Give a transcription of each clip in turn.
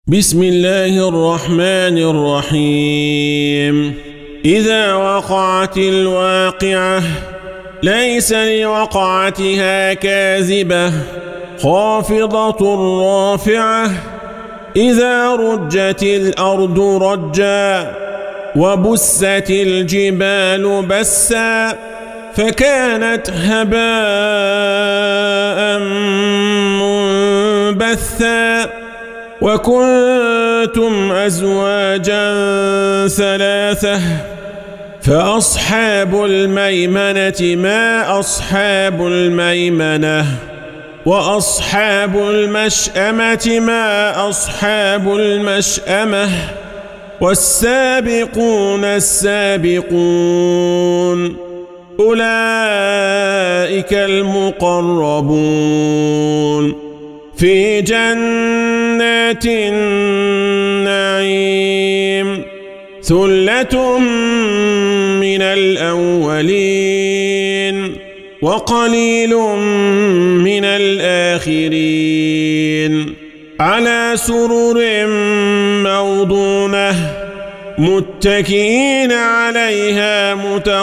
بسم الله الرحمن الرحيم. إذا وقعت الواقعة ليس لوقعتها كاذبة خافضة رافعة. إذا رجت الأرض رجا وبست الجبال بسا فكانت هباء منبثا وكنتم أزواجا ثلاثة فأصحاب الميمنة ما أصحاب الميمنة وأصحاب المشأمة ما أصحاب المشأمة والسابقون السابقون أولئك المقربون في جنات النعيم ثلة من الأولين وقليل من الآخرين على سرر موضونة متكئين عليها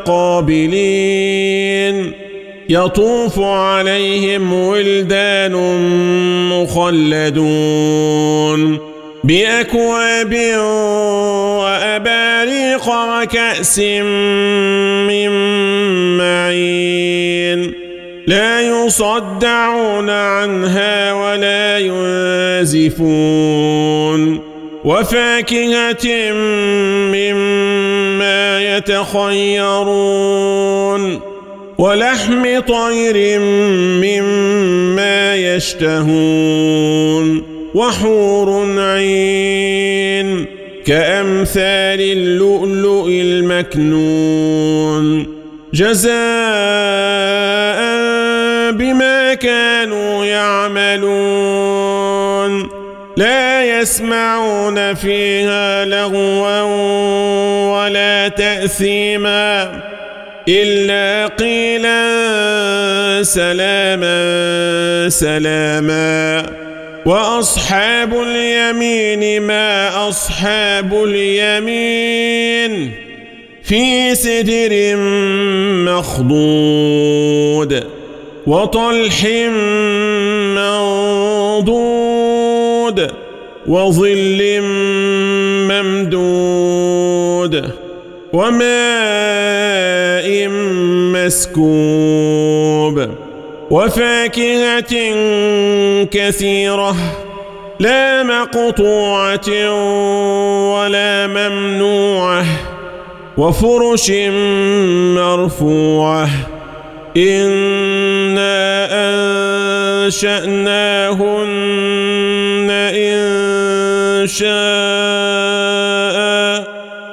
متقابلين يطوف عليهم ولدان مخلدون بأكواب وأباريق وكأس من معين لا يصدعون عنها ولا ينزفون وفاكهة مما يتخيرون ولحم طير مما يشتهون وحور عين كأمثال اللؤلؤ المكنون جزاء بما كانوا يعملون لا يسمعون فيها لغوا ولا تأثيما إلا قيلا سلاما سلاما وأصحاب اليمين ما أصحاب اليمين في سدر مخضود وطلح منضود وظل ممدود وماء مسكوب وفاكهة كثيرة لا مقطوعة ولا ممنوعة وفرش مرفوعة إنا أنشأناهن إن شاء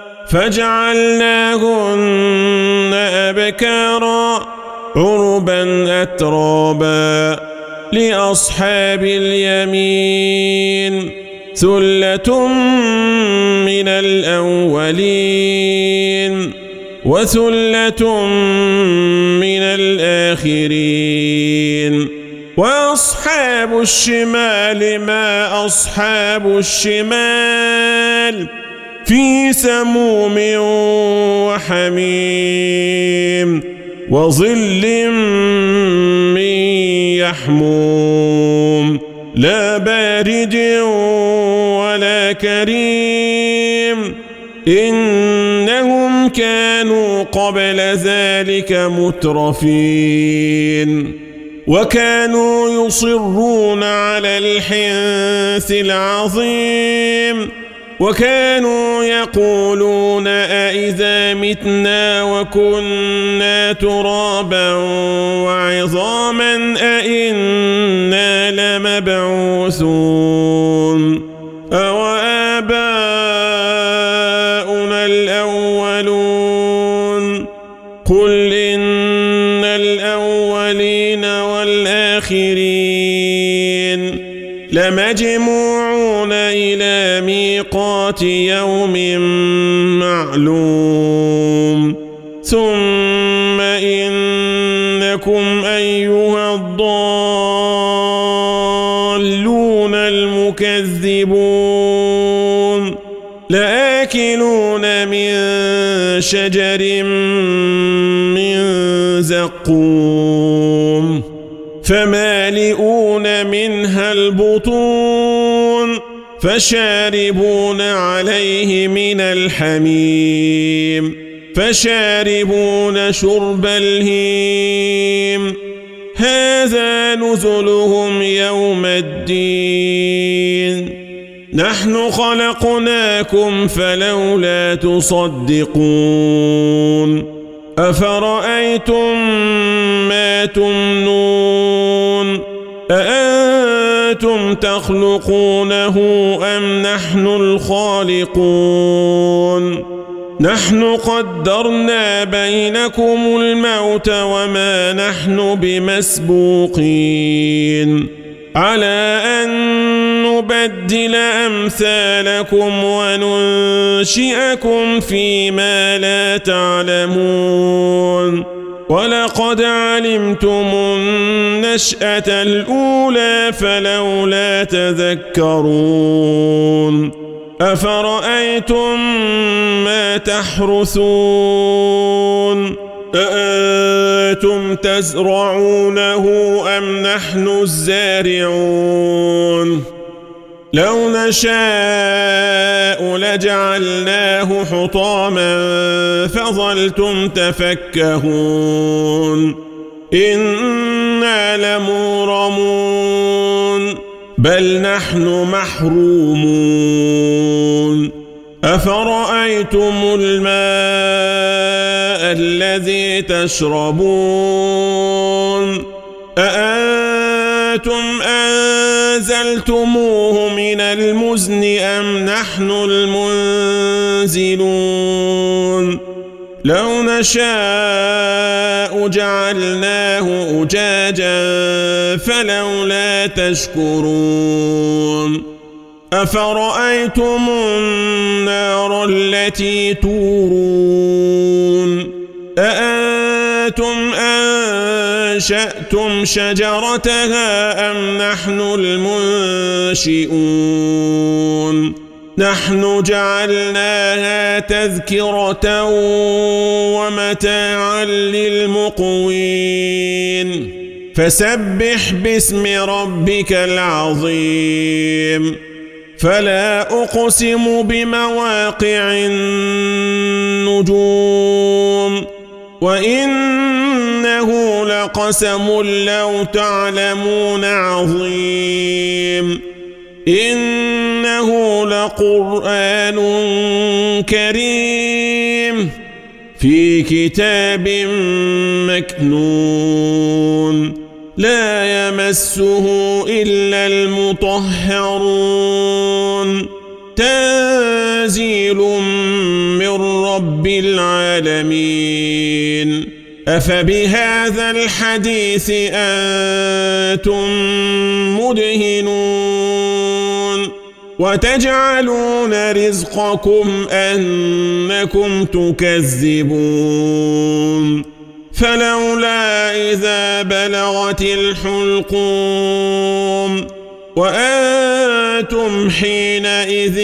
فجعلناهن أبكارا عربا أترابا لأصحاب اليمين ثلة من الأولين وثلة من الآخرين وأصحاب الشمال ما أصحاب الشمال في سموم وحميم وظل من يحموم لا بارد ولا كريم إنهم كانوا قبل ذلك مترفين وكانوا يصرون على الحنث العظيم وكانوا يقولون أئذا متنا وكنا ترابا وعظاما أئنا لمبعوثون أوآباؤنا الأولون قل إن الأولين والآخرين لمجموعون إلى ميقات يوم معلوم ثم إنكم أيها الضالون المكذبون تكذبون لآكلون من شجر من زقوم فمالئون منها البطون فشاربون عليه من الحميم فشاربون شرب الهيم هذا نزلهم يوم الدين نحن خلقناكم فلولا تصدقون أفرأيتم ما تمنون أأنتم تخلقونه أم نحن الخالقون نحن قدرنا بينكم الموت وما نحن بمسبوقين على أن نبدل أمثالكم وننشئكم فيما لا تعلمون ولقد علمتم النشأة الأولى فلولا تذكرون أفرأيتم ما تحرثون أأنتم تزرعونه أم نحن الزارعون لو نشاء لجعلناه حطاما فظلتم تفكهون إنا لمغرمون بل نحن محرومون أفرأيتم الماء الذي تشربون أأنتم أنزلتموه من المزن أم نحن المنزلون لو نشاء جعلناه أجاجا فلولا تشكرون أفرأيتم النار التي تورون أأنتم أنشأتم شجرتها أم نحن المنشئون نحن جعلناها تذكرة ومتاعا للمقوين فسبح باسم ربك العظيم فلا أقسم بمواقع النجوم وإنه لقسم لو تعلمون عظيم إنه لقرآن كريم في كتاب مكنون لا يمسه إلا المطهرون تنزيل من رب العالمين أفبهذا الحديث أنتم مدهنون وتجعلون رزقكم أنكم تكذبون فلولا إذا بلغت الحلقوم وأنتم حينئذ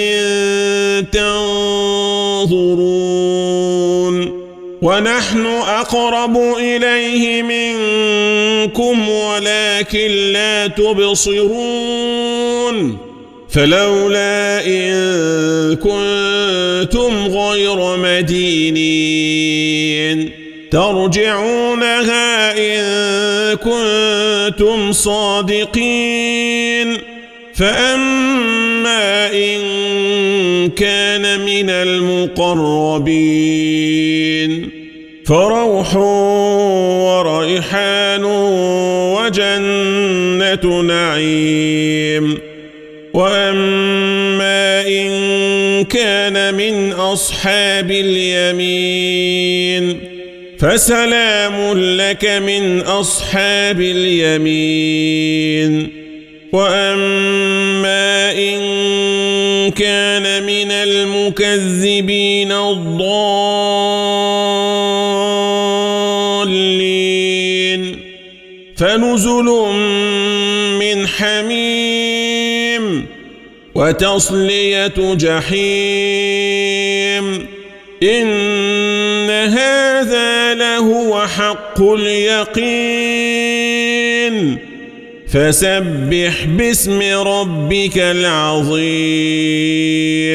تنظرون ونحن أقرب إليه منكم ولكن لا تبصرون فلولا إن كنتم غير مدينين ترجعونها إن كنتم صادقين فأما إن كان من المقربين فروح وريحان وجنة نعيم وأما إن كان من أصحاب اليمين فسلام لك من أصحاب اليمين وأما إن كان من المكذبين الضالين فنزل من حميم وتصلية جحيم إن هذا لهو حق اليقين فسبح باسم ربك العظيم